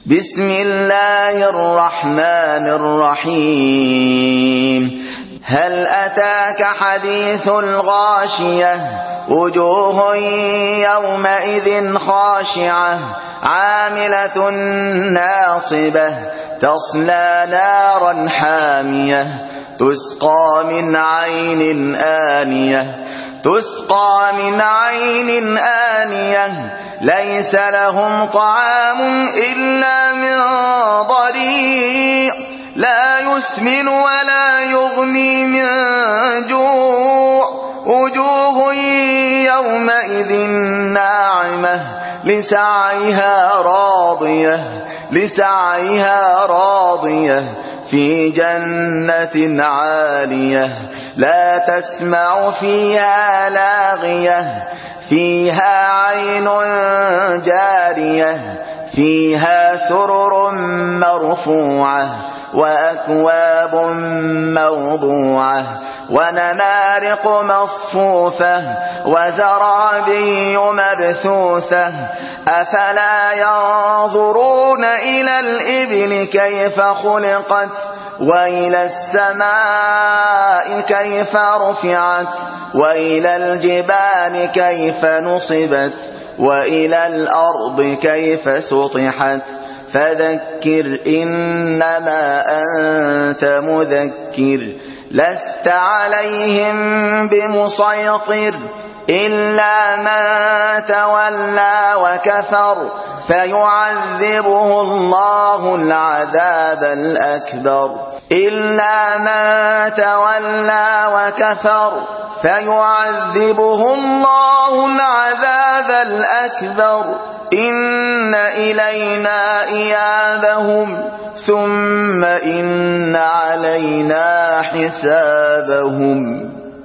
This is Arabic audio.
بسم الله الرحمن الرحيم. هل أتاك حديث الغاشية؟ وجوه يومئذ خاشعة عاملة ناصبة تصلى نارا حامية تسقى من عين آنية ليس لهم طعام إلا من ضريع لا يسمن ولا يغني من جوع وجوه يومئذ ناعمة لسعيها راضية في جنة عالية لا تسمع فيها لاغية فيها عين جارية فيها سرر مرفوعة وأكواب موضوعة ونمارق مصفوفة وزرابي مبثوثة أفلا ينظرون إلى الإبل كيف خلقت وإلى السماء كيف رفعت وإلى الجبال كيف نصبت وإلى الأرض كيف سطحت فذكر إنما أنت مذكر لست عليهم بمسيطر إلا من تولى وكفر فيعذبه الله العذاب الأكبر إن إلينا إيابهم ثم إن علينا حسابهم.